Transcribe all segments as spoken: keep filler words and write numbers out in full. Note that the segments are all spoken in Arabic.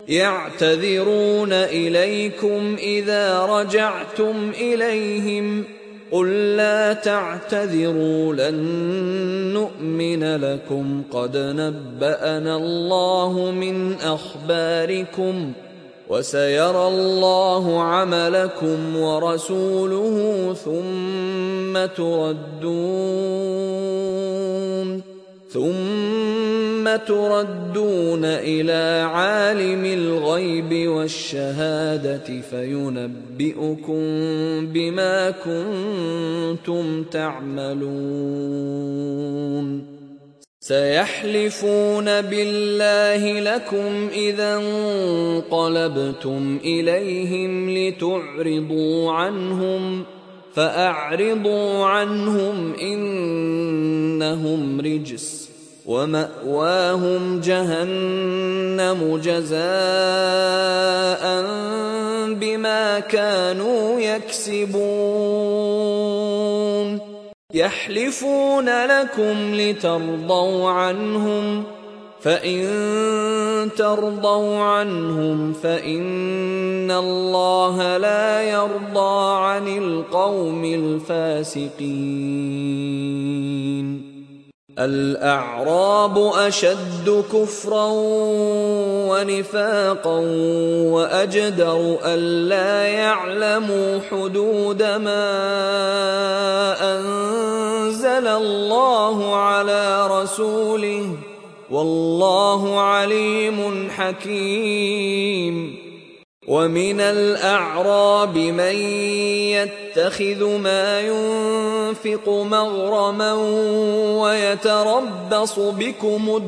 يعتذرون إليكم إذا رجعتم إليهم قل لا تعتذروا لن نؤمن لكم قد نبأنا الله من أخباركم وسيرى الله عملكم ورسوله ثم تردون ثم تردون إلى عالم الغيب والشهادة فينبئكم بما كنتم تعملون سيحلفون بالله لكم إذا انقلبتم إليهم لتعرضوا عنهم فأعرضوا عنهم إنهم رجس ومأواهم جهنم جزاء بما كانوا يكسبون يحلفون لكم لترضوا عنهم فإن ترضوا عنهم فإن الله لا يرضى عن القوم الفاسقين الأعراب أشد كفرا ونفاقا وأجدر ألا يعلموا حدود ما أنزل الله على رسوله والله عليم حكيم ومن الأعراب من يتخذ ما ينفق مغرما ويتربص بكم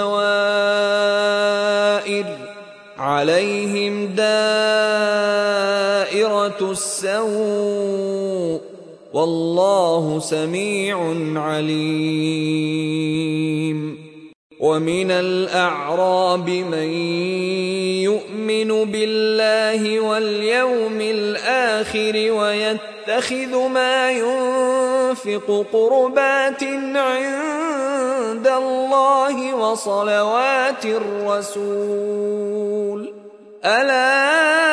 الدوائر عليهم دائرة السوء والله سميع عليم ومن الأعراب من يؤمن بالله واليوم الآخر ويتخذ ما ينفق قربات عند الله وصلوات الرسول ألا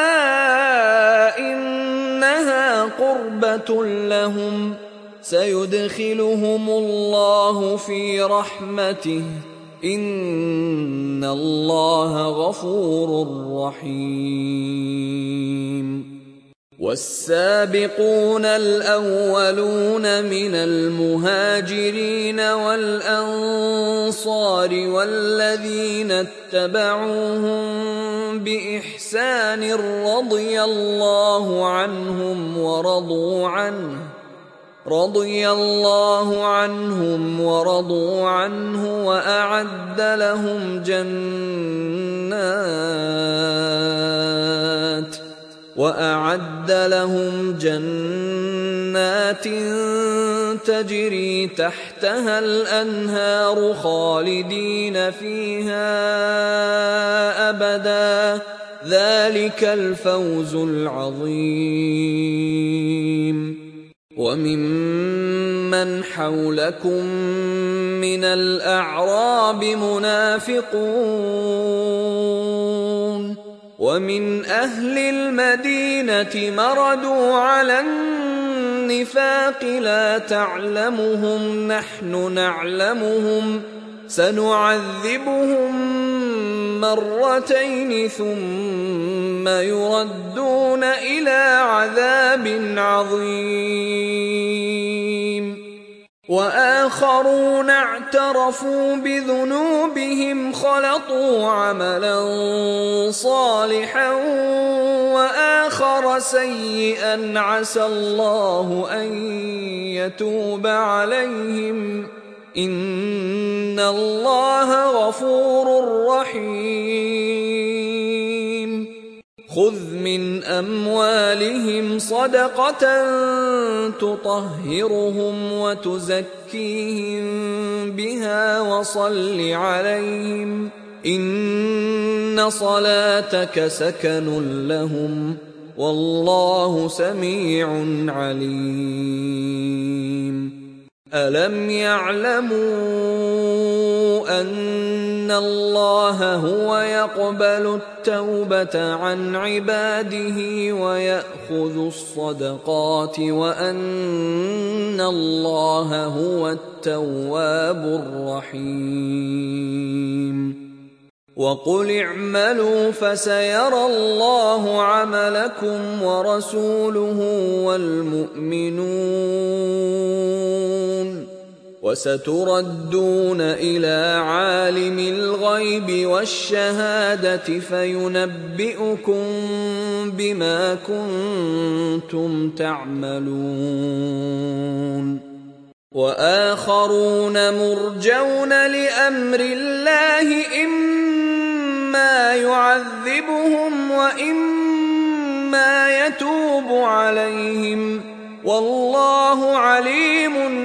إنها قربة لهم سيدخلهم الله في رحمته إن الله غفور رحيم والسابقون الأولون من المهاجرين والأنصار والذين اتبعوهم بإحسان رضي الله عنهم ورضوا عنه رضي الله عنهم ورضوا عنه وأعد لهم جنات وأعد لهم جنات تجري تحتها الأنهار خالدين فيها أبدا ذلك الفوز العظيم وممن حولكم من الأعراب منافقون ومن أهل المدينة مردوا على النفاق لا تعلمهم نحن نعلمهم سنعذبهم مرتين ثم يردون إلى عذاب عظيم وآخرون اعترفوا بذنوبهم خلطوا عملا صالحا وآخر سيئا عسى الله أن يتوب عليهم إن الله غفور رحيم خذ من أموالهم صدقة تطهرهم وتزكيهم بها وصل عليهم إن صلاتك سكن لهم والله سميع عليم ألم يعلموا أن الله هو يقبل التوبة عن عباده ويأخذ الصدقات وأن الله هو التواب الرحيم وقل اعملوا فسيرى الله عملكم ورسوله والمؤمنون وستردون إلى عالم الغيب والشهادة فينبئكم بما كنتم تعملون وآخرون مرجون لأمر الله إما يعذبهم وإما يتوب عليهم والله عليم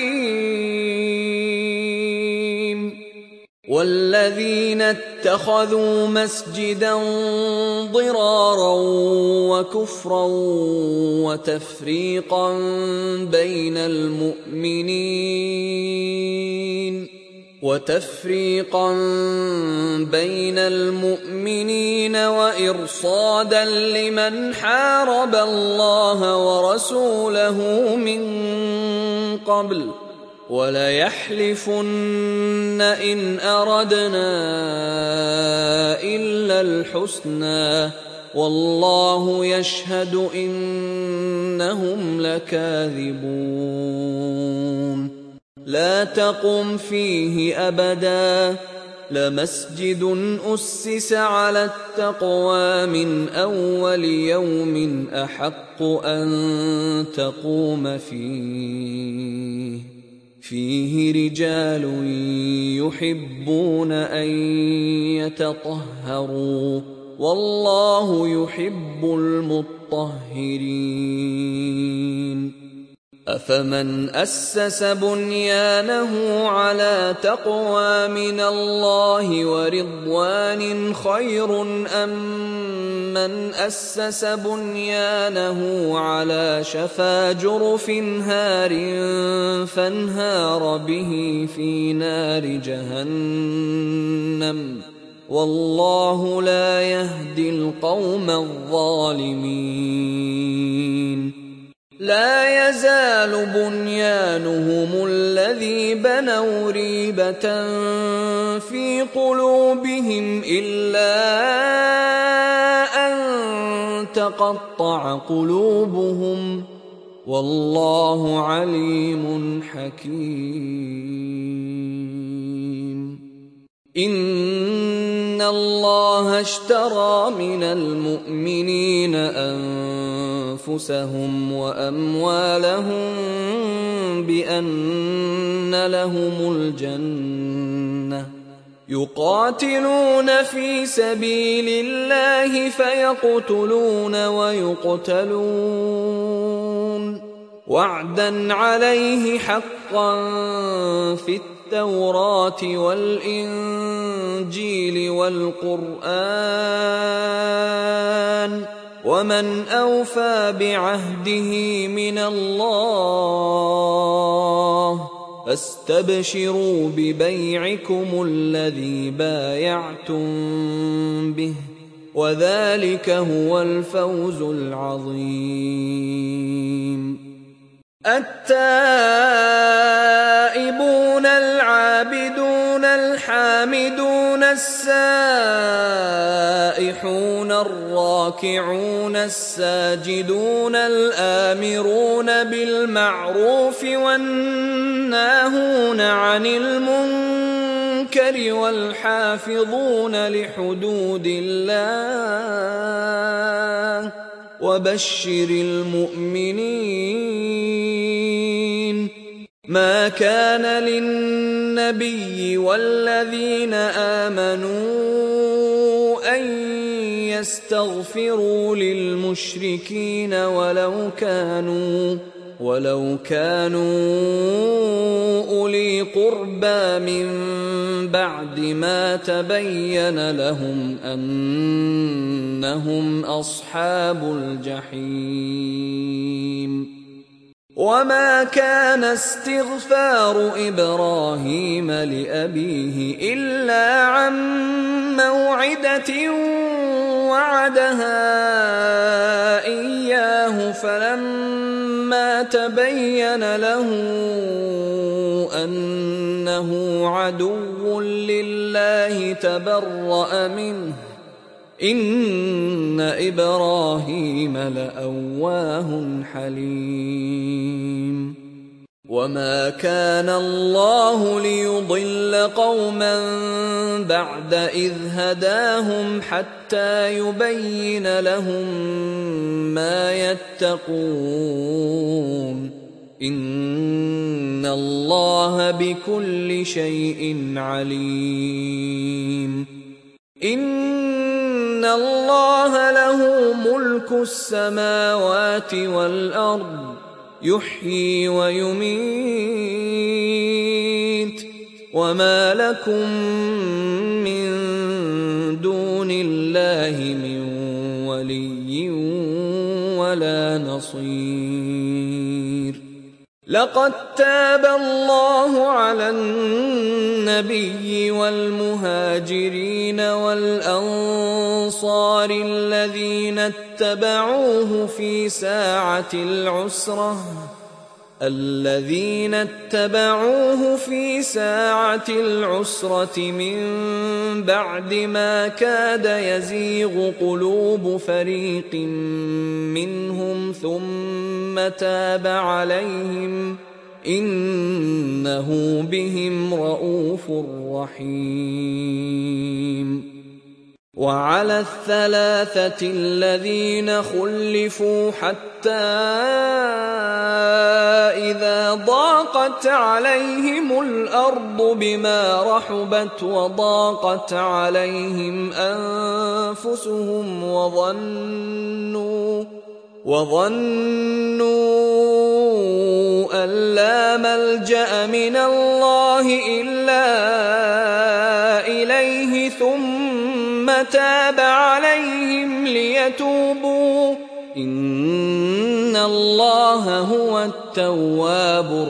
حكيم والذين اتخذوا مسجدا ضرارا وكفرا وتفريقا بين المؤمنين وتفريقا بين المؤمنين وإرصادا لمن حارب الله ورسوله من قبل وليحلفن إن أردنا إلا الحسنى والله يشهد إنهم لكاذبون لا تقم فيه أبدا لمسجد أسس على التقوى من أول يوم أحق أن تقوم فيه فيه رجال يحبون أن يتطهروا والله يحب المطهرين أفمن أسس بنيانه على تقوى من الله ورضوان خير أم من أسس بنيانه على شفا جرف هار فانهار به في نار جهنم والله لا يهدي القوم الظالمين لا يزال بنيانهم الذي بنوا ريبة في قلوبهم إلا أن تقطع قلوبهم والله عليم حكيم إن الله اشترى من المؤمنين أنفسهم وأموالهم بأن لهم الجنة يقاتلون في سبيل الله فيقتلون ويقتلون وعدا عليه حقا في التوراة والإنجيل والقرآن ومن أوفى بعهده من الله فاستبشروا ببيعكم الذي بايعتم به وذلك هو الفوز العظيم التائبون العابدون الحامدون السائحون الراكعون الساجدون الآمرون بالمعروف والناهون عن المنكر والحافظون لحدود الله وبشر المؤمنين ما كان للنبي والذين آمنوا أن يستغفروا للمشركين ولو كانوا ولو كانوا أولي قربى من بعد ما تبين لهم أنهم أصحاب الجحيم وما كان استغفار إبراهيم لأبيه إلا عن موعدة وعدها إياه فلما تبين له أنه عدو لله تبرأ منه إن إبراهيم لأواه حليم وما كان الله ليضل قوما بعد إذ هداهم حتى يبين لهم ما يتقون إن الله بكل شيء عليم إن الله له ملك السماوات والأرض يحيي ويميت وما لكم من دون الله من ولي ولا نصير لقد تاب الله على النبي والمهاجرين والأنصار الذين اتبعوه في ساعة العسرة الذين اتبعوه في ساعة العسرة من بعد ما كاد يزيغ قلوب فريق منهم ثم تاب عليهم إنه بهم رءوف رحيم وعلى الثلاثة الذين خلفوا حتى إذا ضاقت عليهم الأرض بما رحبت وضاقت عليهم أنفسهم وظنوا وظنوا أن لا ملجأ من الله إلا إليه ثم تاب عليهم ليتوبوا إن الله هو التواب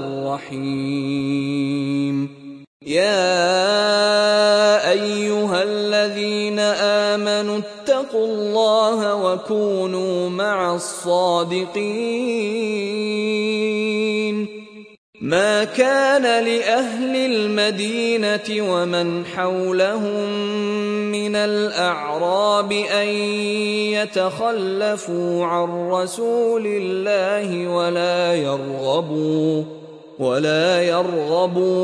الرحيم يا أيها الذين آمنوا اتقوا الله وكونوا مع الصادقين ما كان لأهل المدينة ومن حولهم من الأعراب أن يتخلفوا عن رسول الله ولا يرغبوا ولا يرغبوا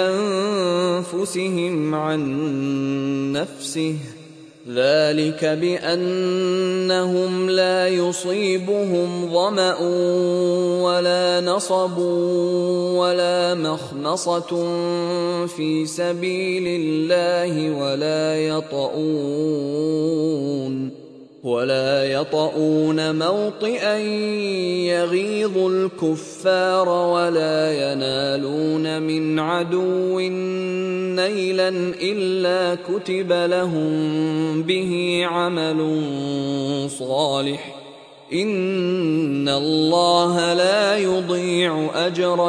بأنفسهم عن نفسه ذلك بأنهم لا يصيبهم ظمأ ولا نصب ولا مخمصة في سبيل الله ولا يطؤون ولا يطؤون موطئا يغيظ الكفار ولا ينالون من عدو نيلا إلا كتب لهم به عمل صالح إن الله لا يضيع أجر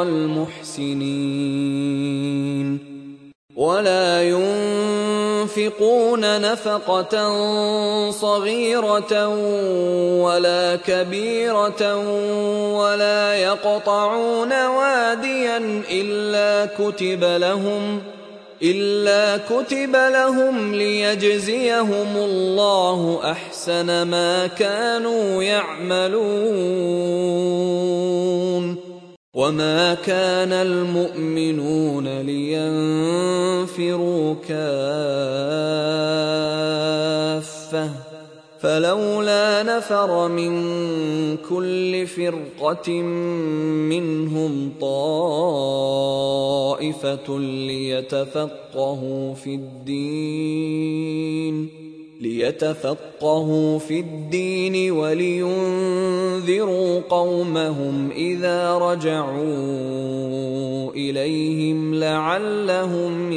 المحسنين ولا ينفقون نفقة صغيرة ولا كبيرة ولا يقطعون واديا إلا كتب لهم إلا كتب لهم ليجزيهم الله أحسن ما كانوا يعملون وما كان المؤمنون لينفروا كافة فلولا نفر من كل فرقة منهم طائفة ليتفقهوا في الدين ليتفقهوا في الدين ولينذروا قومهم إذا رجعوا إليهم لعلهم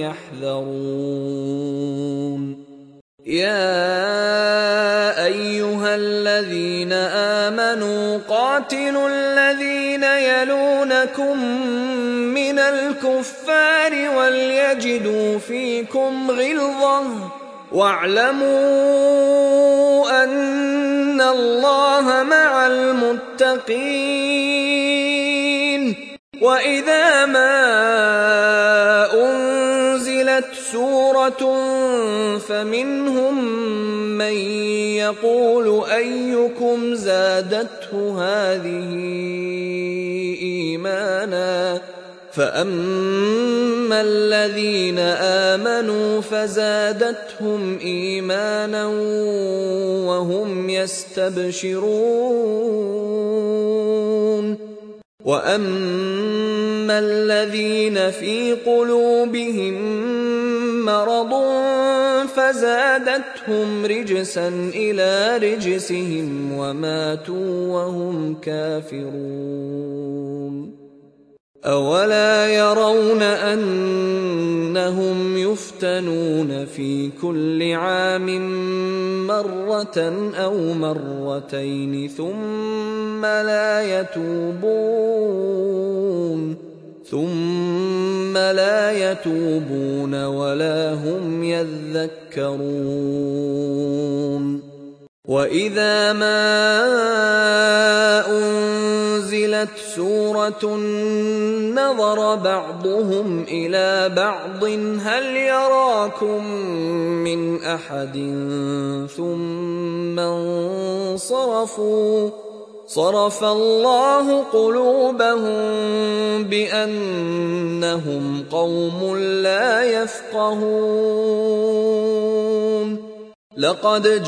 يحذرون يا أيها الذين آمنوا قاتلوا الذين يلونكم من الكفار وليجدوا فيكم غلظة واعلموا أن الله مع المتقين. وإذا ما أنزلت سورة فمنهم من يقول أيكم زادته هذه إيمانا فأما الذين آمنوا فزادتهم إيمانا وهم يستبشرون. وأما الذين في قلوبهم مرض فزادتهم رجسا إلى رجسهم وماتوا وهم كافرون. أولا يرون أنهم يفتنون في كل عام مرة أو مرتين ثم لا يتوبون ثم لا يتوبون ولا هم يذكرون. وإذا ما أنزلت سورة نظر بعضهم إلى بعض هل يراكم من أحد ثم انصرفوا صرف الله قلوبهم بأنهم قوم لا يفقهون. لقد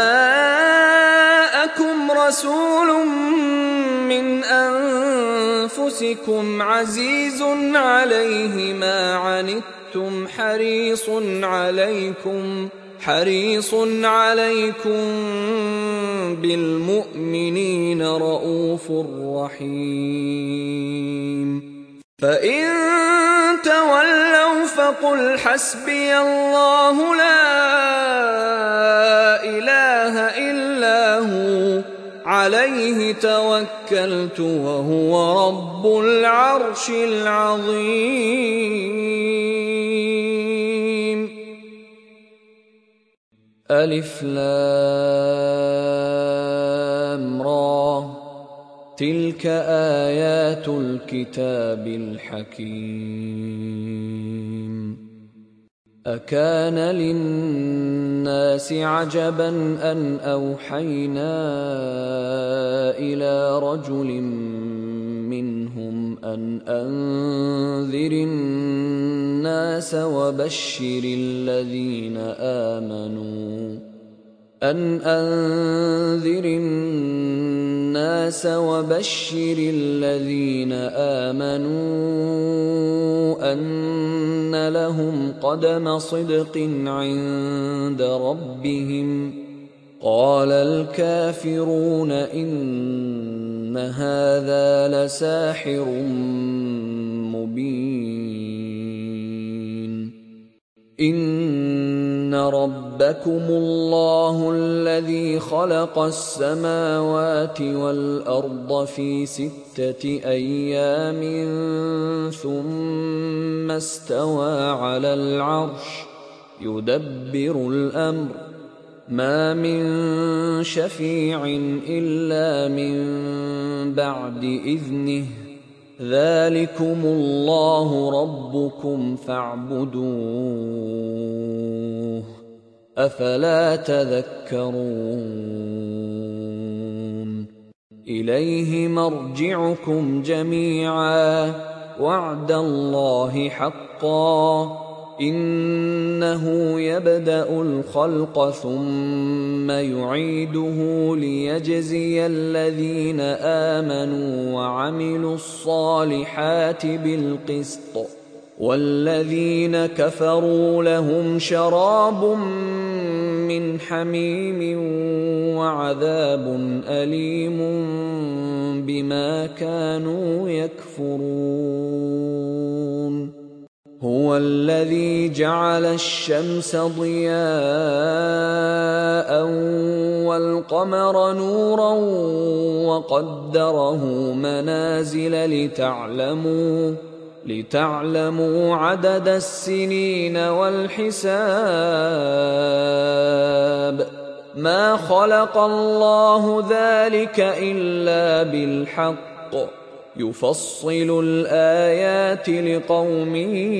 جاءكم رسول من أنفسكم عزيز عليه ما عنتم حريص عليكم حريص عليكم بالمؤمنين رءوف رحيم. فإن تولوا فقل حسبي الله لا إله إلا هو عليه توكلت وهو رب العرش العظيم. ألف لام را تلك آيات الكتاب الحكيم. أكان للناس عجبا أن أوحينا إلى رجل منهم أن أنذر الناس وبشر الذين آمنوا أن أنذر الناس وبشر الذين آمنوا أن لهم قدم صدق عند ربهم. قال الكافرون إن هذا لساحر مبين. إن ربكم الله الذي خلق السماوات والأرض في ستة أيام ثم استوى على العرش يدبر الأمر ما من شفيع إلا من بعد إذنه ذلكم الله ربكم فاعبدوه أفلا تذكرون. إليه مرجعكم جميعا وعد الله حقا إنه يبدأ الخلق ثم يعيده ليجزي الذين آمنوا وعملوا الصالحات بالقسط والذين كفروا لهم شراب من حميم وعذاب أليم بما كانوا يكفرون. هو هو الذي جعل الشمس ضياء والقمر نورا وقدره منازل لتعلموا لتعلموا عدد السنين والحساب ما خلق الله ذلك إلا بالحق يفصل الآيات لقوم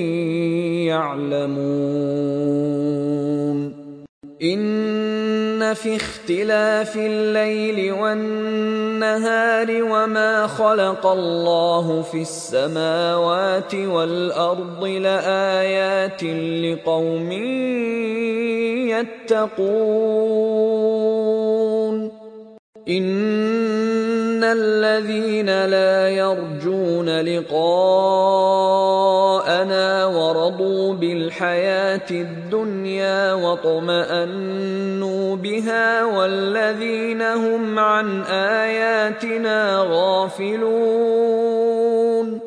يعلمون إن في اختلاف الليل والنهار وما خلق الله في السماوات والأرض لآيات لقوم يتقون إن الذين لا يرجون لقاءنا ورضوا بالحياة الدنيا واطمأنوا بها والذين هم عن آياتنا غافلون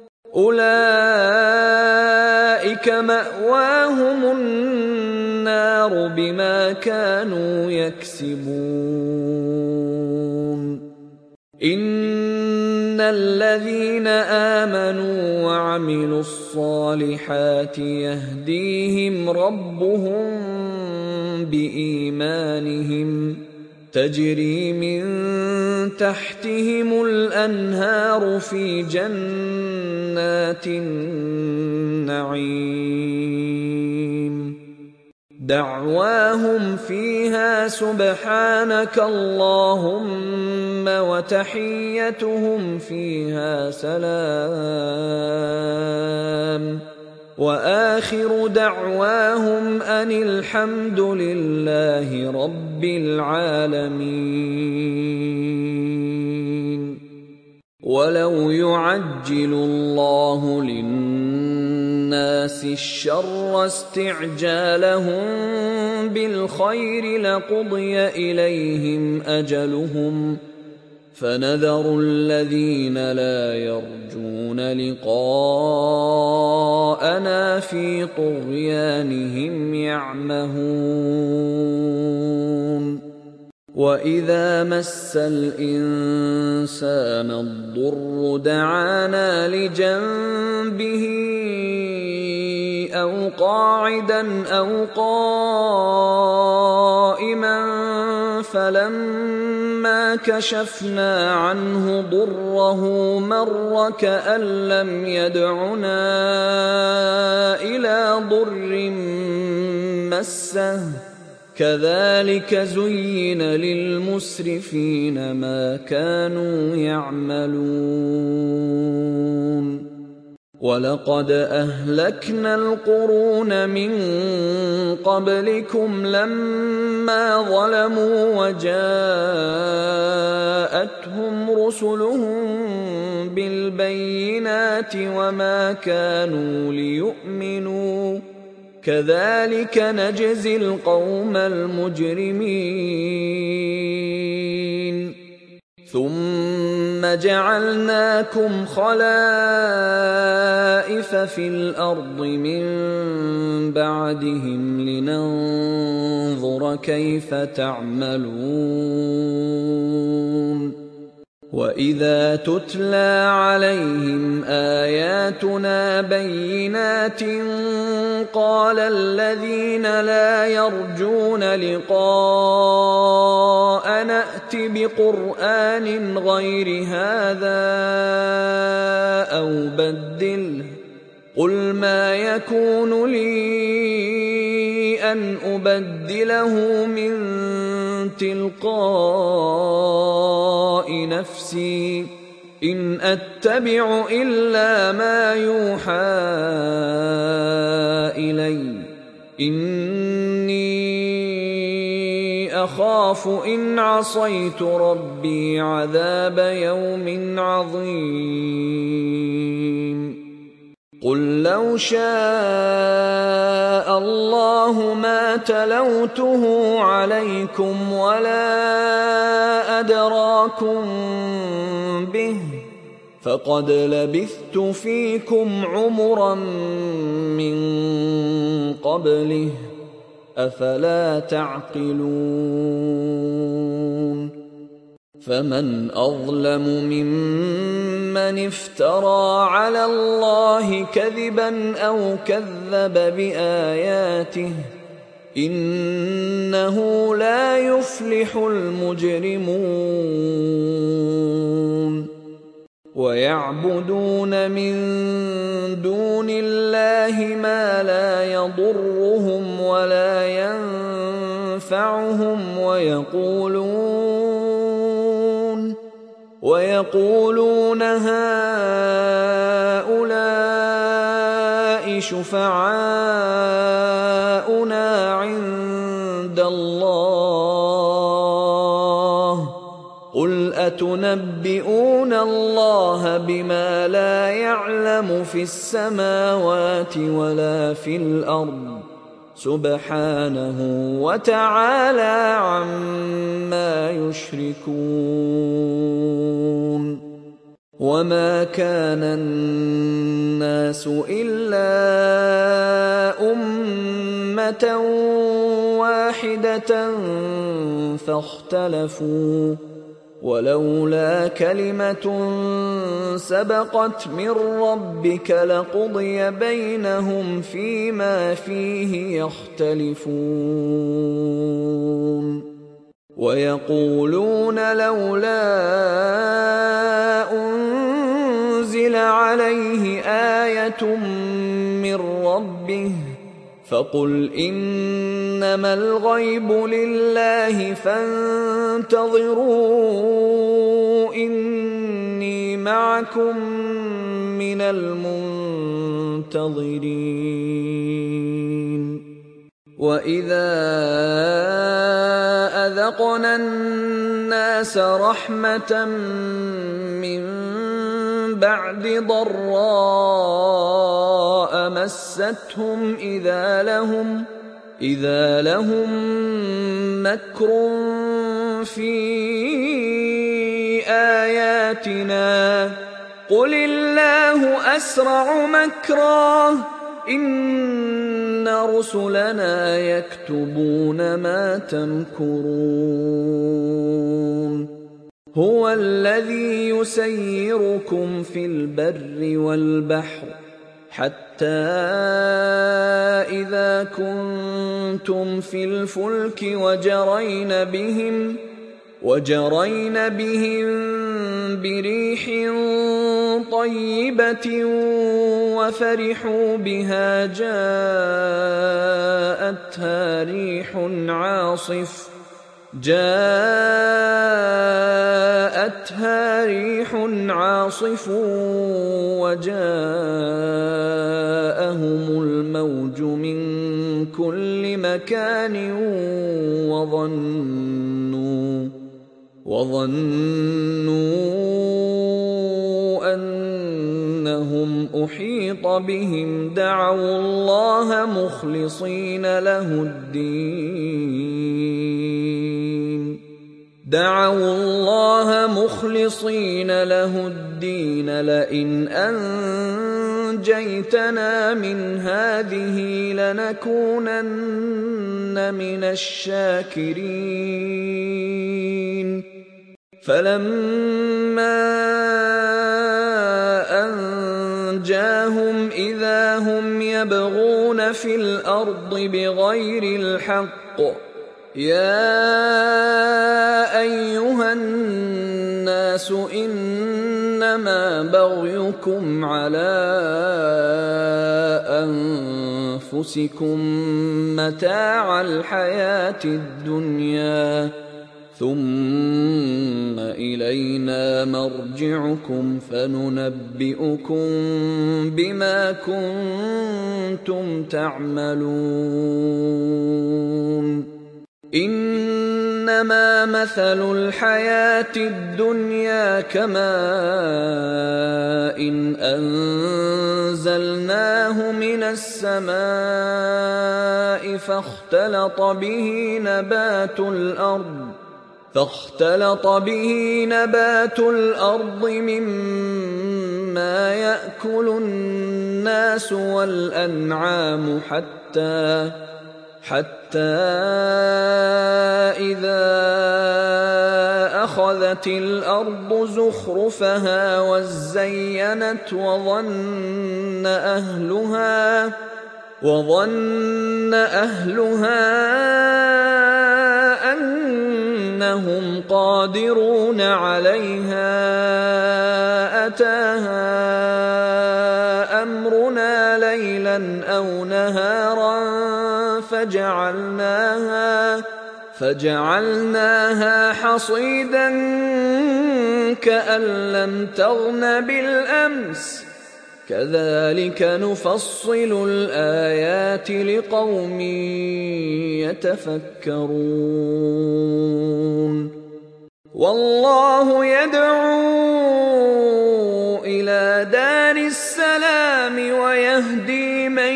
أولئك مأواهم النار بما كانوا يكسبون إن الذين آمنوا وعملوا الصالحات يهديهم ربهم بإيمانهم تجري من تحتهم الأنهار في جنات النعيم دعواهم فيها سبحانك اللهم وتحيتهم فيها سلام وآخر دعواهم أن الحمد لله رب العالمين ولو يعجل الله للناس الشر استعجالهم بالخير لقضي إليهم أجلهم فنذر الذين لا يرجون لقاءنا في طغيانهم يعمهون وإذا مس الإنسان الضر دعانا لجنبه أو قاعدا أو قائما فلما كشفنا عنه ضره مر كأن لم يدعنا إلى ضر مسه كذلك زين للمسرفين ما كانوا يعملون ولقد أهلكنا القرون من قبلكم لما ظلموا وجاءتهم رسلهم بالبينات وما كانوا ليؤمنوا كذلك نجزي القوم المجرمين ثم جعلناكم خلائف في الأرض من بعدهم لننظر كيف تعملون وإذا تتلى عليهم آياتنا بينات قال الذين لا يرجون لقاءنا ائت بقرآن غير هذا أو بدله قل ما يكون لي أن أبدله من تلقاء نفسي إن أتبع إلا ما يوحى إلي إني أخاف إن عصيت ربي عذاب يوم عظيم قل لو شاء الله ما تلوته عليكم ولا أدراكم به فقد لبثت فيكم عمرا من قبله أفلا تعقلون فمن أظلم ممن افترى على الله كذبا أو كذب بآياته إنه لا يفلح المجرمون ويعبدون من دون الله ما لا يضرهم ولا ينفعهم ويقولون ويقولون هؤلاء شفعاؤنا عند الله قل أتنبئون الله بما لا يعلم في السماوات ولا في الأرض سبحانه وتعالى عما يشركون وما كان الناس إلا أمة واحدة فاختلفوا ولولا كلمة سبقت من ربك لقضي بينهم فيما فيه يختلفون ويقولون لولا أنزل عليه آية من ربه فقل إنما الغيب لله فانتظروا إني معكم من المنتظرين وإذا أذقنا الناس رحمة من بعد ضراء مستهم إذا لهم إذا لهم مكر في آياتنا قل الله أسرع مكرا إن رسلنا يكتبون ما تمكرون هو الذي يسيركم في البر والبحر حتى إذا كنتم في الفلك وجرين بهم وجرين بهم بريح طيبة وفرحوا بها جاءتها ريح عاصف جاءتها ريح عاصف وجاءهم الموج من كل مكان وظنوا وظنوا أنهم أحيط بهم دعوا الله مخلصين له الدين دعوا الله مخلصين له الدين لئن أنجيتنا من هذه لنكونن من الشاكرين فلما أنجاهم إذا هم يبغون في الأرض بغير الحق يا أيها الناس إنما بغيكم على أنفسكم متاع الحياة الدنيا ثم إلينا مرجعكم فننبئكم بما كنتم تعملون إنما مثل الحياة الدنيا كماء إن أنزلناه من السماء فاختلط به نبات الأرض فاختلط به نبات الأرض مما مما يأكل الناس والأنعام حتى حتى إذا أخذت الأرض زخرفها وزينت وظن أهلها وظن أهلها أنهم قادرون عليها أتاها أمرنا ليلا أو نهارا فجعلناها فجعلناها حصيدا كأن لم تغن بالأمس كذلك نفصل الآيات لقوم يتفكرون والله يدعو إلى دار السلام ويهدي من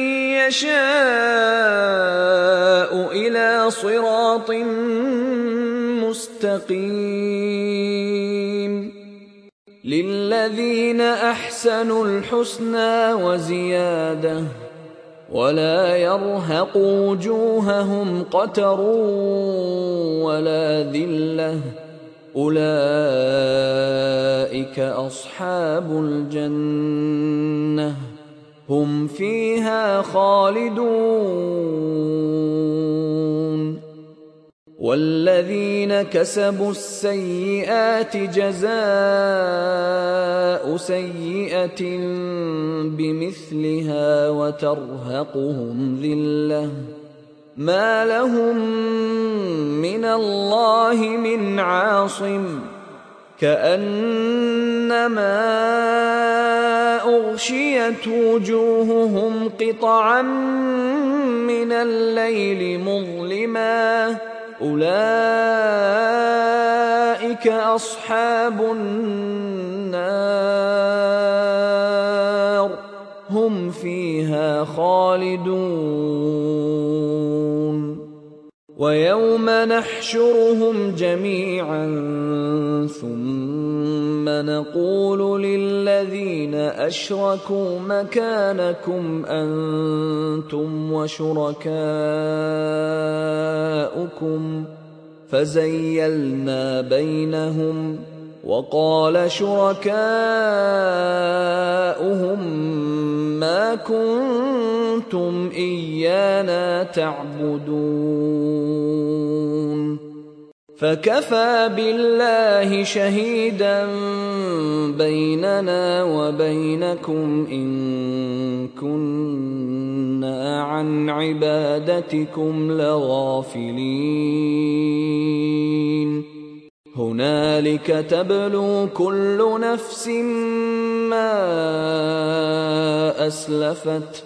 يشاء إلى صراط مستقيم للذين أحسنوا الحسنى وزيادة ولا يرهق وجوههم قتر ولا ذلة أولئك أصحاب الجنة هم فيها خالدون والذين كسبوا السيئات جزاء سيئة بمثلها وترهقهم ذلة ما لهم من الله من عاصم كأنما أغشيت وجوههم قطعا من الليل مظلما أولئك أصحاب النار هم فيها خالدون ويوم نحشرهم جميعا ثم نقول للذين أشركوا مكانكم أنتم وشركاؤكم فزيلنا بينهم وقال شركاؤهم ما كنتم إيانا تعبدون فكفى بالله شهيدا بيننا وبينكم إن كنا عن عبادتكم لغافلين هنالك تبلو كل نفس ما أسلفت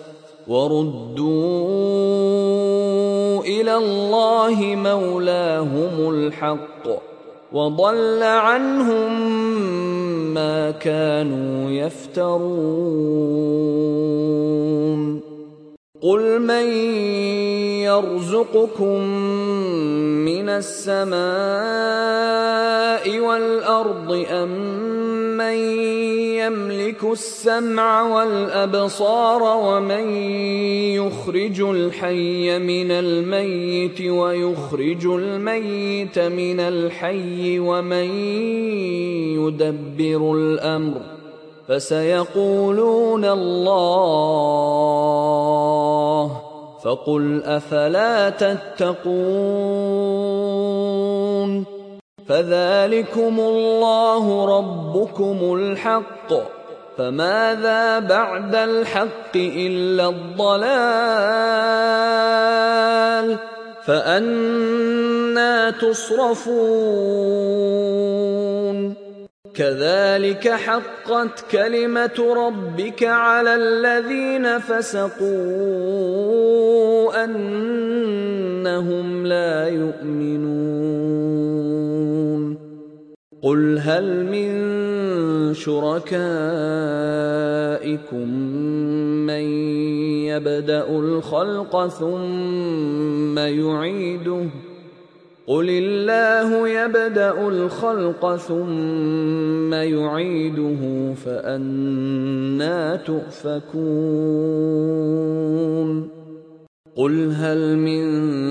وردوا إلى الله مولاهم الحق وضل عنهم ما كانوا يفترون قل من يرزقكم من السماء والأرض أم من يملك السمع والأبصار ومن يخرج الحي من الميت ويخرج الميت من الحي ومن يدبر الأمر فسيقولون الله فقل أفلا تتقون فذلكم الله ربكم الحق فماذا بعد الحق إلا الضلال فأنى تصرفون كذلك حقت كلمة ربك على الذين فسقوا أنهم لا يؤمنون قل هل من شركائكم من يبدأ الخلق ثم يعيده قل الله يبدأ الخلق ثم يعيده فأنى تؤفكون قل هل من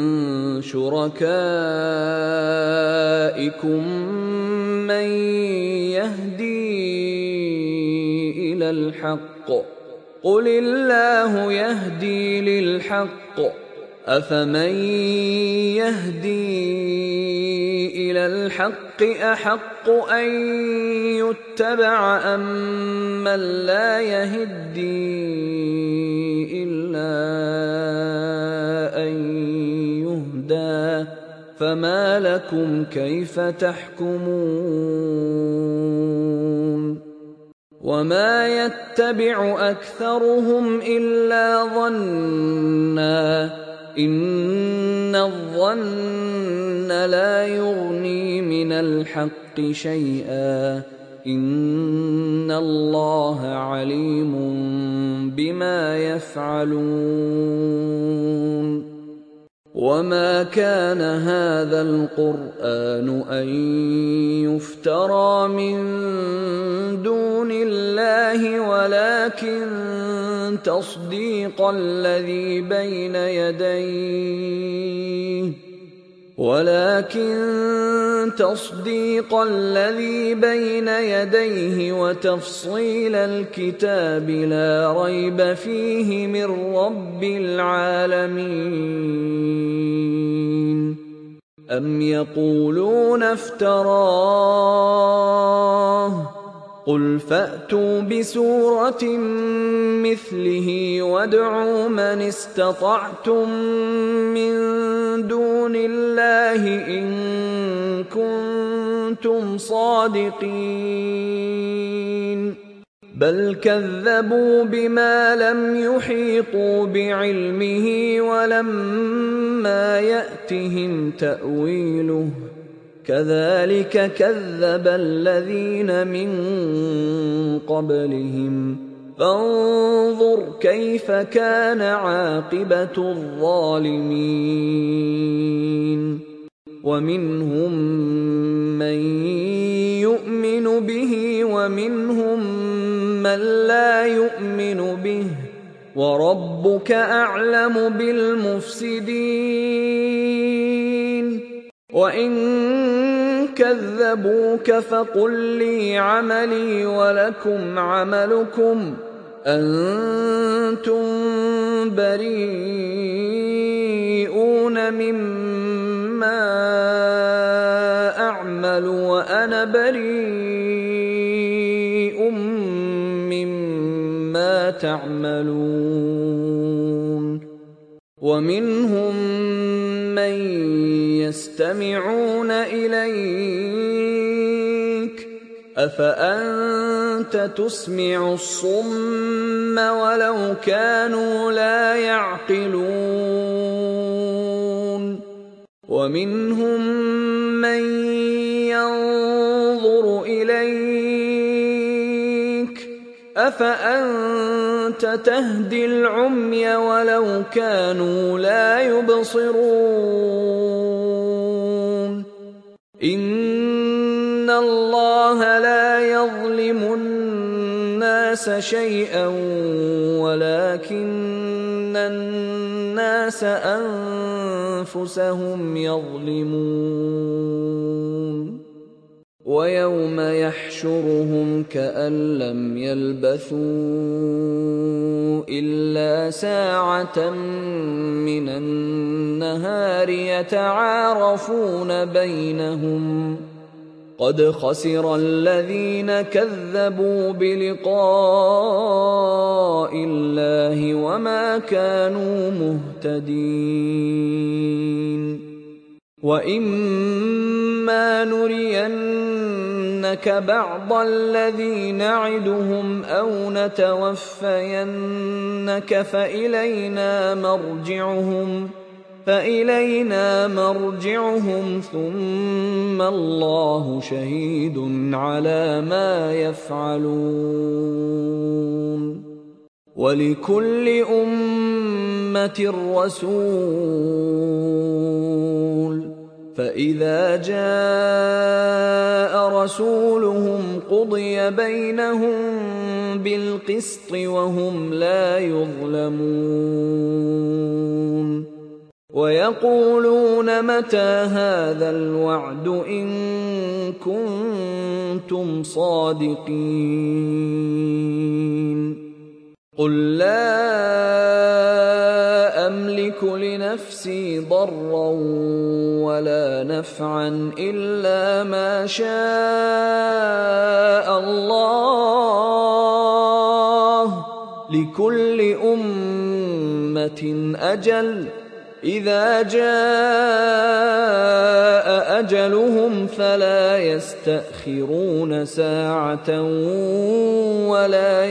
شركائكم من يهدي إلى الحق قل الله يهدي للحق أفمن يهدي إلى الحق أحق أن يتبع أم من لا يهدي إلا أن يهدى فما لكم كيف تحكمون وما يتبع أكثرهم إلا ظنًّا إن الظن لا يغني من الحق شيئا إن الله عليم بما يفعلون وما كان هذا القرآن أن يفترى من دون الله ولكن تصديق الذي بين يديه ولكن تصديق الذي بين يديه وتفصيل الكتاب لا ريب فيه من رب العالمين أم يقولون افتراه قل فأتوا بسورة مثله وادعوا من استطعتم من دون الله إن كنتم صادقين بل كذبوا بما لم يحيطوا بعلمه ولما يأتهم تأويله كذلك كذب الذين من قبلهم فانظر كيف كان عاقبة الظالمين ومنهم من يؤمن به ومنهم من لا يؤمن به وربك أعلم بالمفسدين وإن كذبوك فقل لي عملي ولكم عملكم أنتم بريئون مما أعمل وأنا بريء مما تعملون ومنهم من يستمعون إليك أفأنت تسمع الصم ولو كانوا لا يعقلون ومنهم من ينظر إليك أفأنت تهدي العمي ولو كانوا لا يبصرون إن الله لا يظلم الناس شيئا ولكن الناس أنفسهم يظلمون ويوم يحشرهم كأن لم يلبثوا إلا ساعة من النهار يتعارفون بينهم قد خسر الذين كذبوا بلقاء الله وما كانوا مهتدين وإما نرينك بعض الذي نعدهم أو نتوفينك فإلينا مرجعهم فإلينا مرجعهم ثم الله شهيد على ما يفعلون ولكل أمة رسول فإذا جاء رسولهم قضي بينهم بالقسط وهم لا يظلمون ويقولون متى هذا الوعد إن كنتم صادقين قل لا أملك لنفسي ضرا ولا نفعا إلا ما شاء الله لكل أمة أجل إذا جاء أجلهم فلا يستأخرون ساعة ولا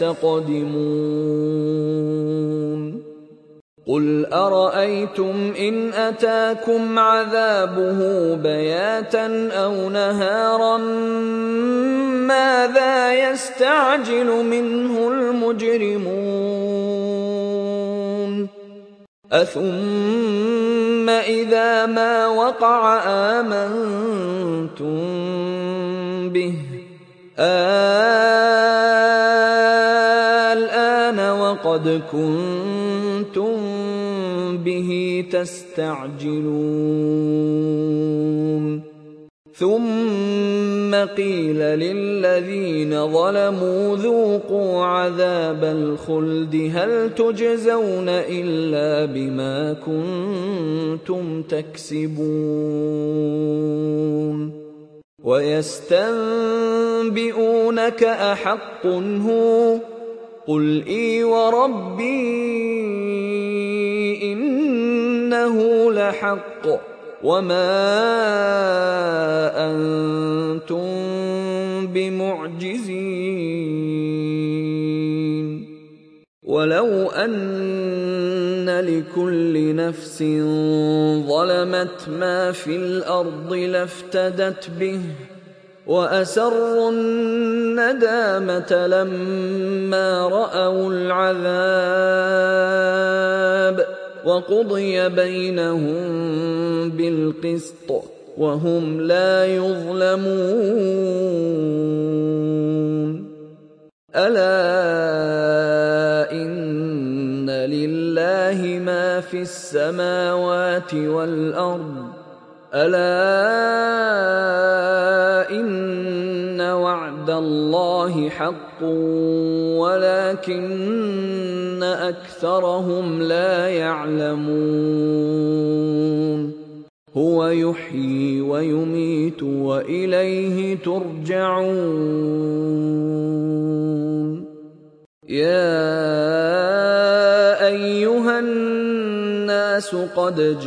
يستقدمون قل أرأيتم إن أتاكم عذابه بياتا أو نهارا ماذا يستعجل منه المجرمون أثم إذا ما وقع آمنتم به الآن وقد كنتم به تستعجلون ثم قيل للذين ظلموا ذوقوا عذاب الخلد هل تجزون إلا بما كنتم تكسبون ويستنبئونك أحق هو قل إي وربي إنه لحق وما أنتم بمعجزين ولو أن لكل نفس ظلمت ما في الأرض لافتدت به وأسروا الندامة لما رأوا العذاب وقضي بينهم بالقسط وهم لا يظلمون ألا إن لله ما في السماوات والأرض ألا إن وعد الله حق ولكن أكثرهم لا يعلمون هو يحيي ويميت وإليه ترجعون يا أيها الناس قد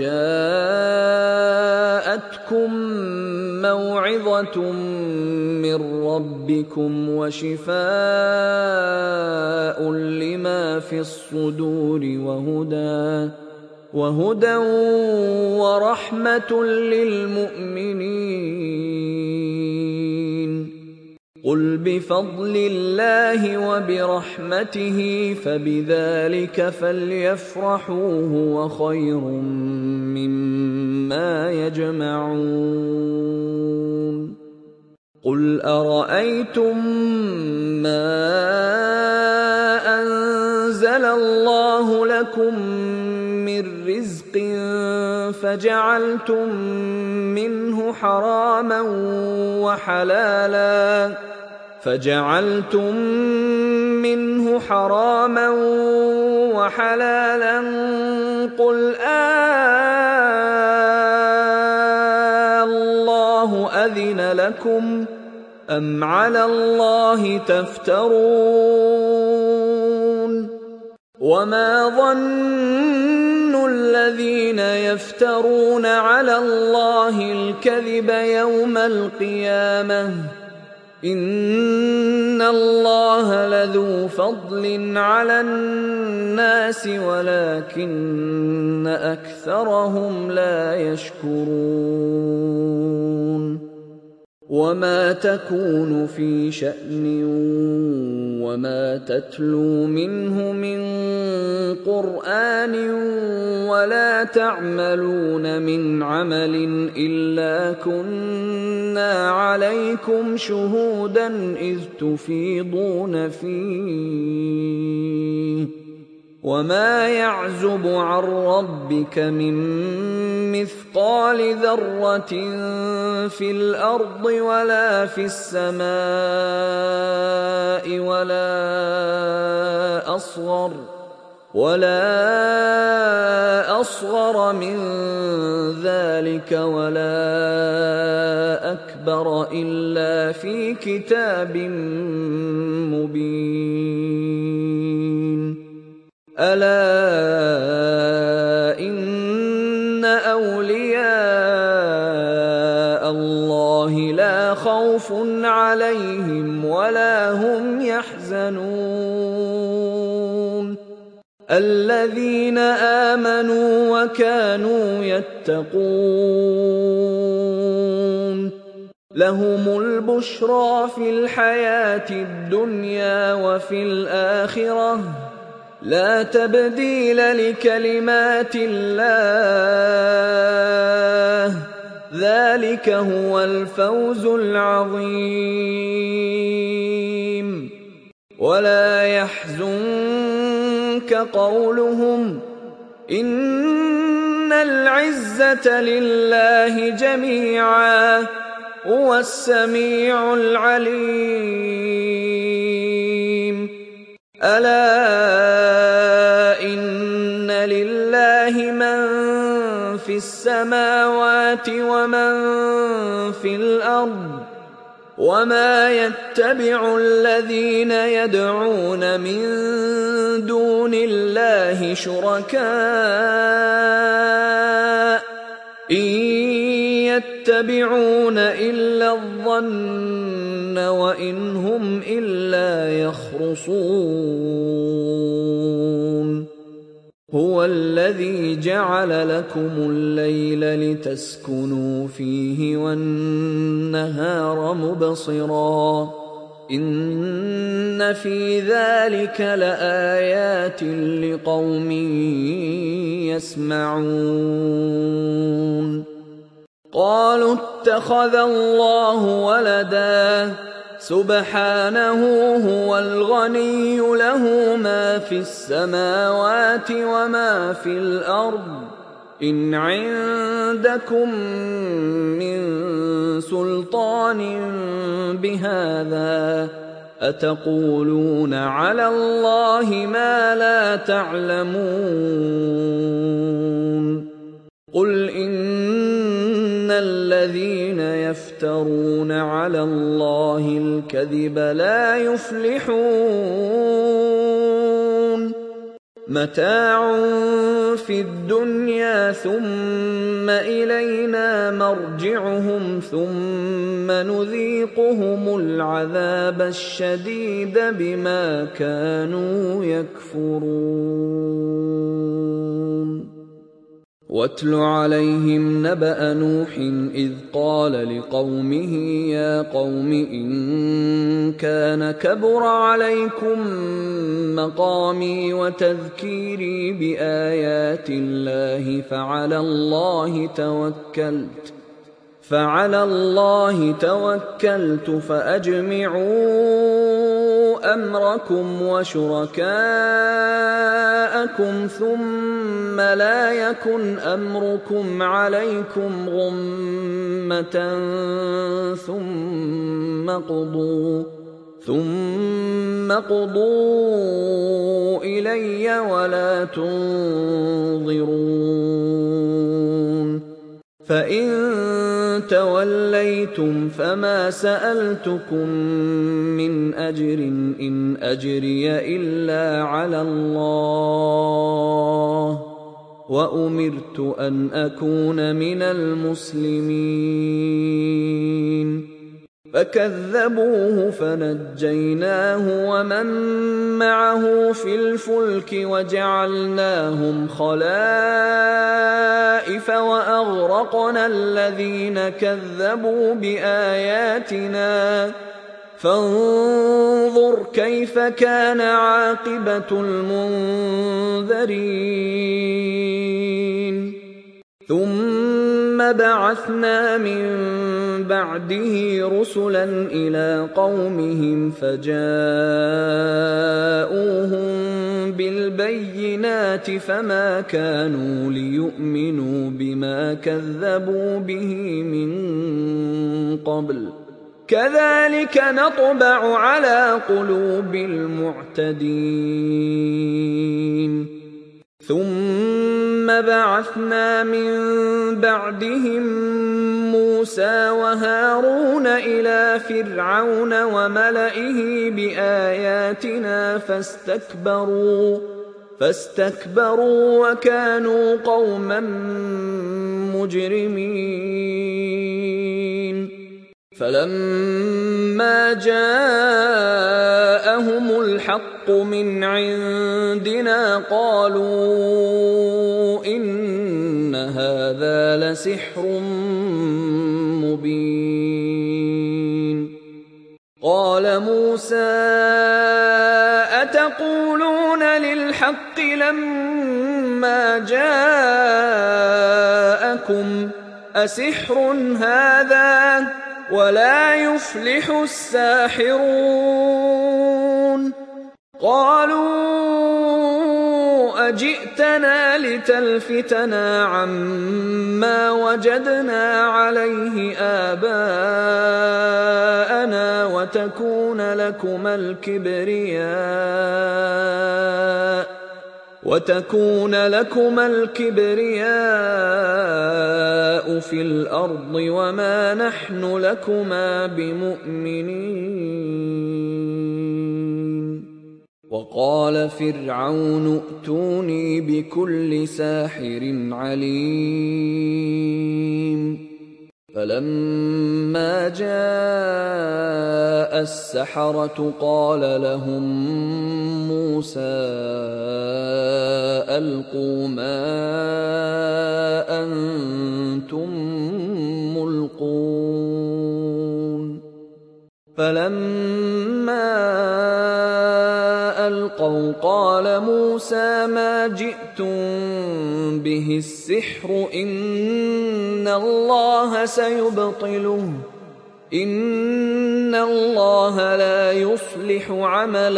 جاءتكم موعظة من ربكم وشفاء لما في الصدور وهدى وهدى ورحمة للمؤمنين قل بفضل الله وبرحمته فبذلك فليفرحوا هو خير مما يجمعون قل أرأيتم ما أنزل الله لكم من رزق فجعلتم منه حراما وحلالا فجعلتم منه حراما وحلالا قل آه الله أذن لكم أم على الله تفترون وما ظن الذين يفترون على الله الكذب يوم القيامة إن الله لذو فضل على الناس ولكن أكثرهم لا يشكرون وما تكون في شأن وما تتلو منه من قرآن ولا تعملون من عمل إلا كنا عليكم شهودا إذ تفيضون فيه وما يعزب عن ربك من مثقال ذرة في الأرض ولا في السماء ولا أصغر ولا أصغر من ذلك ولا أكبر إلا في كتاب مبين ألا إن أولياء الله لا خوف عليهم ولا هم يحزنون الذين آمنوا وكانوا يتقون لهم البشرى في الحياة الدنيا وفي الآخرة لا تبديل لكلمات الله ذلك هو الفوز العظيم ولا يحزنك قولهم إن العزة لله جميعا هو السميع العليم ألا إن لله من في السماوات ومن في الأرض وما يتبع الذين يدعون من دون الله شركاء إن يتبعون إلا الظن وإن هم إلا يخرصون هو الذي جعل لكم الليل لتسكنوا فيه والنهار مبصرا إن في ذلك لآيات لقوم يسمعون قالوا اتخذ الله ولدا سبحانه هو الغني له ما في السماوات وما في الأرض إن عندكم من سلطان بهذا أتقولون على الله ما لا تعلمون قل إن الذين يفترون على الله الكذب لا يفلحون متاع في الدنيا ثم إلينا مرجعهم ثم نذيقهم العذاب الشديد بما كانوا يكفرون واتل عليهم نبأ نوح إذ قال لقومه يا قوم إن كان كبر عليكم مقامي وتذكيري بآيات الله فعلى الله توكلت فعلى الله توكلت فأجمعوا أمركم وشركاءكم ثم لا يكن أمركم عليكم غمة ثم قضوا ثم قضوا إلي ولا تنظرون فإن توليتم فما سألتكم من أجر إن أجري إلا على الله وأمرت أن أكون من المسلمين فكذبوه فنجيناه ومن معه في الفلك وجعلناهم خلائف وأغرقنا الذين كذبوا بآياتنا فانظر كيف كان عاقبة المنذرين ثم بعثنا من بعده رسلا إلى قومهم فجاءوهم بالبينات فما كانوا ليؤمنوا بما كذبوا به من قبل كذلك نطبع على قلوب المعتدين ثم بعثنا من بعدهم موسى وهارون إلى فرعون وملئه بآياتنا فاستكبروا فاستكبروا وكانوا قوما مجرمين فلما جاءهم الحق من عندنا قالوا إن هذا لسحر مبين قال موسى أتقولون للحق لما جاءكم أسحر هذا ولا يفلح الساحرون قالوا أجئتنا لتلفتنا عما وجدنا عليه آباءنا وتكون لكما الكبرياء وتكون لكما الكبرياء في الأرض وما نحن لكما بمؤمنين وقال فرعون ائتوني بكل ساحر عليم فلما جاء السحرة قال لهم موسى ألقوا ما أنتم ملقون فلما ألقوا قال موسى ما جئتم به السحر إن الله سيبطله إن الله لا يصلح عمل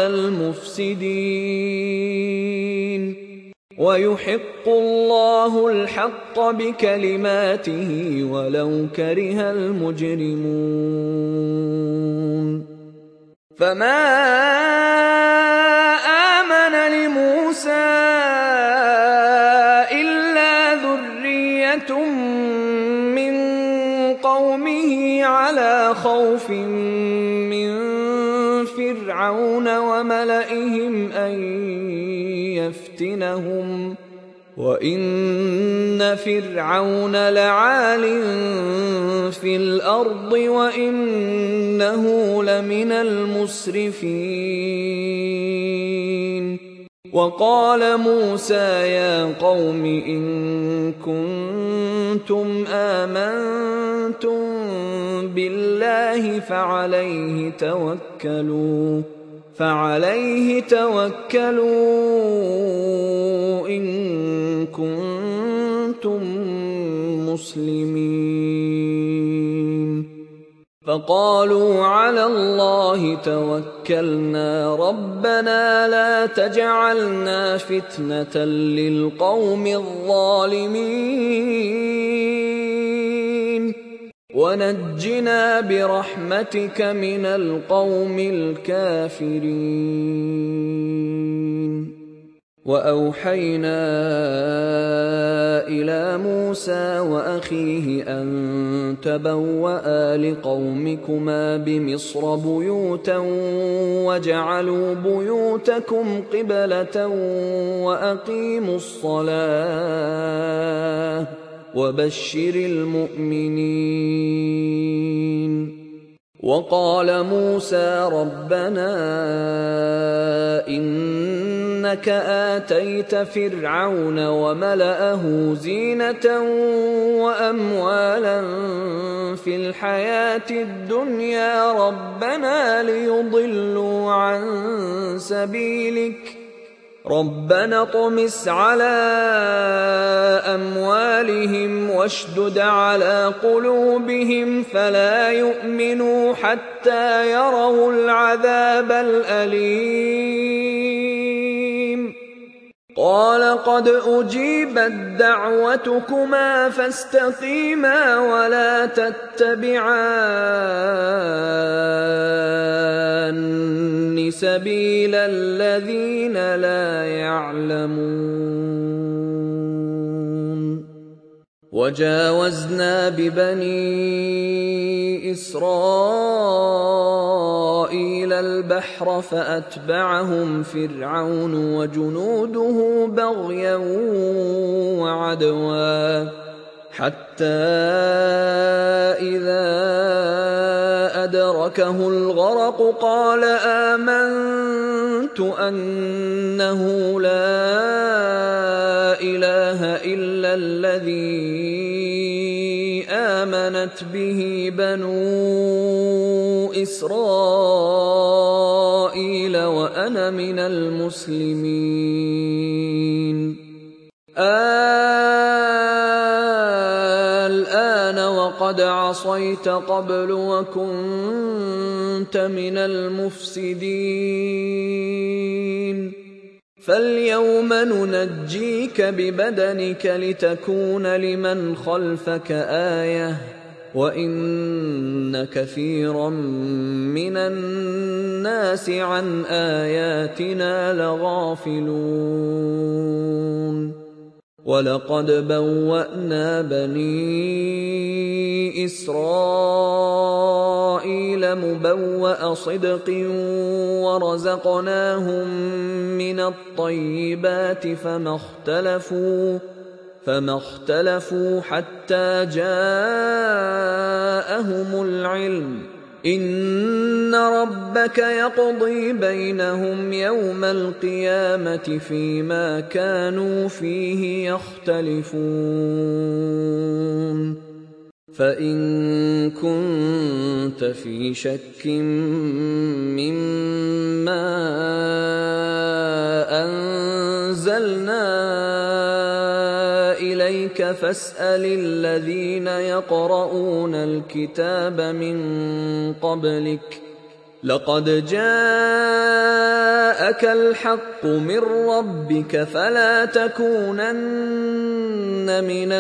المفسدين ويحق الله الحق بكلماته ولو كره المجرمون فما آمن لموسى إلا ذرية من قومه على خوف من فرعون وملئهم أن يفتنهم وإن فرعون لعال في الأرض وإنه لمن المسرفين وقال موسى يا قوم إن كنتم آمنتم بالله فعليه توكلوا فعليه توكلوا إن كنتم مسلمين فقالوا على الله توكلنا ربنا لا تجعلنا فتنة للقوم الظالمين ونجنا برحمتك من القوم الكافرين وأوحينا إلى موسى وأخيه أن تبوأ لقومكما بمصر بيوتا وجعلوا بيوتكم قبلة وأقيموا الصلاة وبشر المؤمنين وقال موسى ربنا إنك آتيت فرعون وملأه زينة وأموالا في الحياة الدنيا ربنا ليضلوا عن سبيلك ربنا اطمس على أموالهم واشدد على قلوبهم فلا يؤمنوا حتى يروا العذاب الأليم قال قد أجيبت دعوتكما فاستقيما ولا تتبعان سبيل الذين لا يعلمون وجاوزنا ببني إسرائيل البحر فأتبعهم فرعون وجنوده بغيا وعدوا حتى إذا أدركه الغرق قال آمنت أنه لا إله إلا الذي آمنت به بنو إسرائيل وأنا من المسلمين الآن وقد عصيت قبل وكنت من المفسدين فاليوم ننجيك ببدنك لتكون لمن خلفك آية وإن كثيرا من الناس عن آياتنا لغافلون ولقد بوأنا بني إسرائيل مبوأ صدق ورزقناهم من الطيبات فما اختلفوا فما اختلفوا حتى جاءهم العلم إن ربك يقضي بينهم يوم القيامة فيما كانوا فيه يختلفون فإن كنت في شك مما أنزلنا إليك فاسأل الذين يقرؤون الكتاب من قبلك لقد جاءك الحق من ربك فلا تكونن من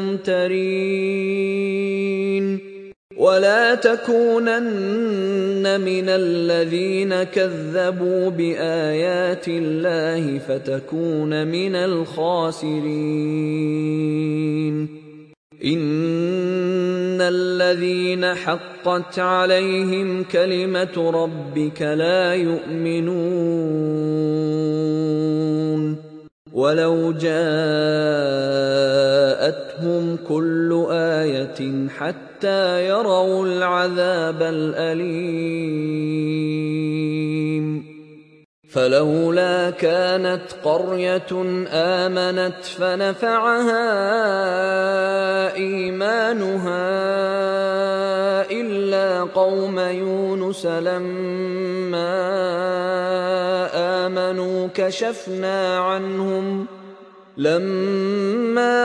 الممترين ولا تكونن من الذين كذبوا بآيات الله فتكون من الخاسرين إن الذين حقت عليهم كلمة ربك لا يؤمنون ولو جاءتهم كل آية حتى يروا العذاب الأليم فلولا كانت قرية آمنت فنفعها إيمانها إلا قوم يونس لما آمنوا كشفنا عنهم لما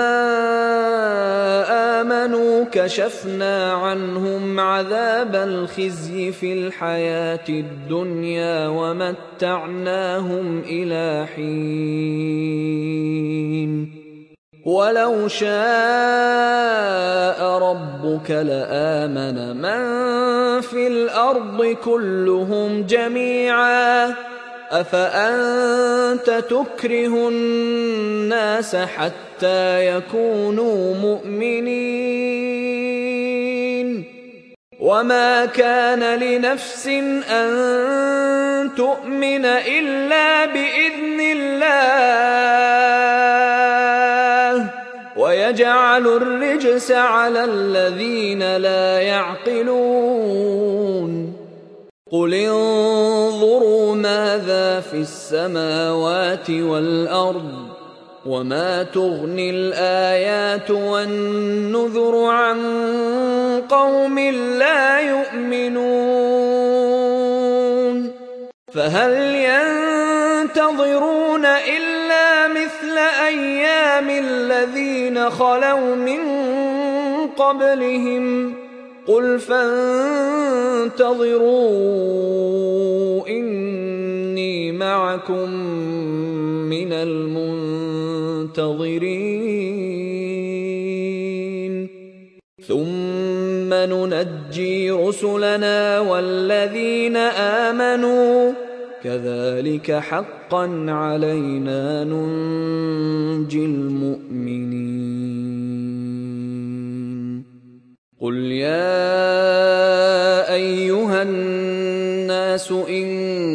آمنوا كشفنا عنهم عذاب الخزي في الحياة الدنيا ومتعناهم إلى حين ولو شاء ربك لآمن من في الأرض كلهم جميعا أفأنت تكره الناس حتى يكونوا مؤمنين وما كان لنفس أن تؤمن إلا بإذن الله ويجعل الرجس على الذين لا يعقلون قل انظروا ماذا في السماوات والأرض وما تغني الآيات والنذر عن قوم لا يؤمنون فهل ينتظرون إلا مثل أيام الذين خلوا من قبلهم قل فانتظروا إني معكم من المنتظرين ثم ننجي رسلنا والذين آمنوا كذلك حقا علينا ننجي المؤمنين قل يا أيها الناس إن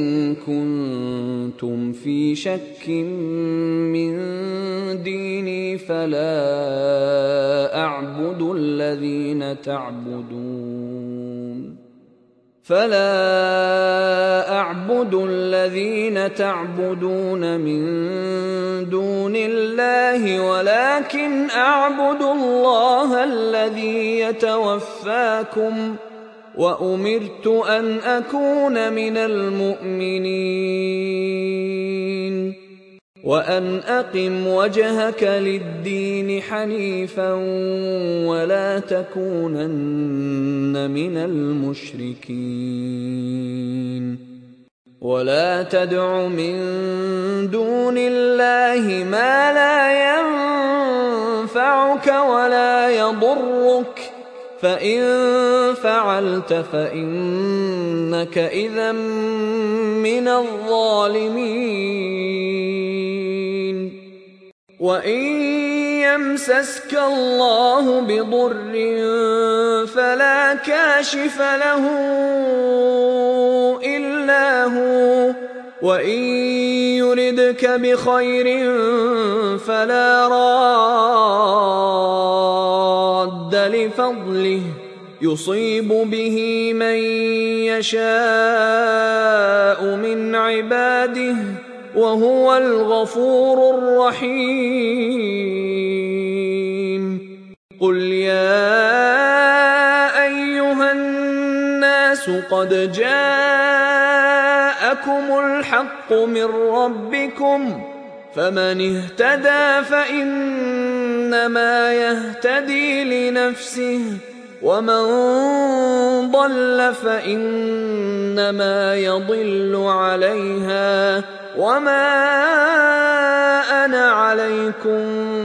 كنتم في شك من ديني فلا أعبد الذين تعبدون فلا أعبد الذين تعبدون من دون الله ولكن أعبد الله الذي يتوفاكم وأمرت أن أكون من المؤمنين وأن أقم وجهك للدين حنيفا ولا تكونن من المشركين ولا تدع من دون الله ما لا ينفعك ولا يضرك فإن فعلت فإنك إذا من الظالمين وإن يمسسك الله بضر فلا كاشف له إلا هو وإن يردك بخير فلا راد لفضله يصيب به من يشاء من عباده وهو الغفور الرحيم قل يا أيها الناس قد جاءكم الحق من ربكم فمن اهتدى فإنما يهتدي لنفسه ومن ضل فإنما يضل عليها وما أنا عليكم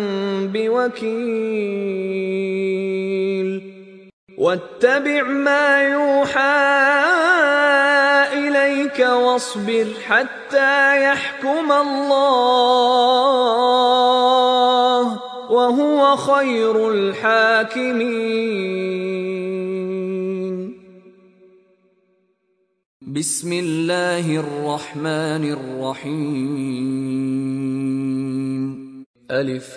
بوكيل واتبع ما يوحى إليك واصبر حتى يحكم الله وهو خير الحاكمين بسم الله الرحمن الرحيم ألف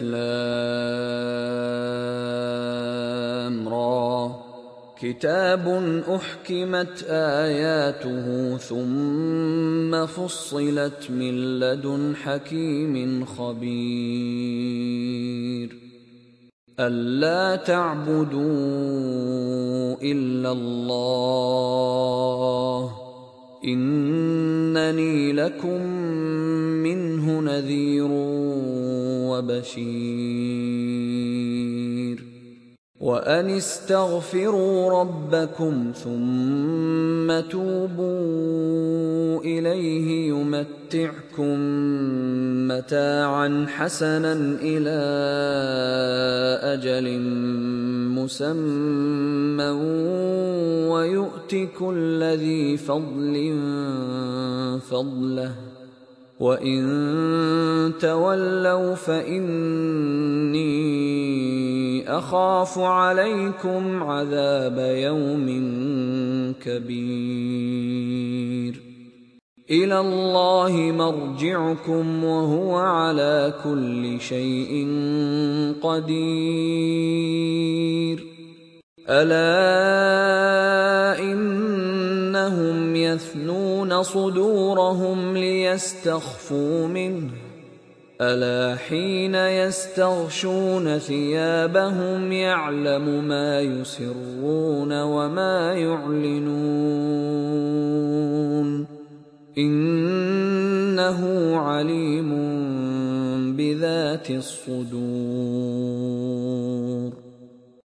لام را كتاب أحكمت آياته ثم فصلت من لدن حكيم خبير ألا تعبدوا إلا الله إنني لكم منه نذير وبشير وأن استغفروا ربكم ثم توبوا إليه يمتعكم متاعا حسنا إلى أجل مسمى ويؤت كل ذي فضل فضله وإن تولوا فإني أخاف عليكم عذاب يوم كبير إلى الله مرجعكم وهو على كل شيء قدير. ألا إنهم يثنون صدورهم ليستخفوا منه ألا حين يستغشون ثيابهم يعلم ما يسرون وما يعلنون إنه عليم بذات الصدور.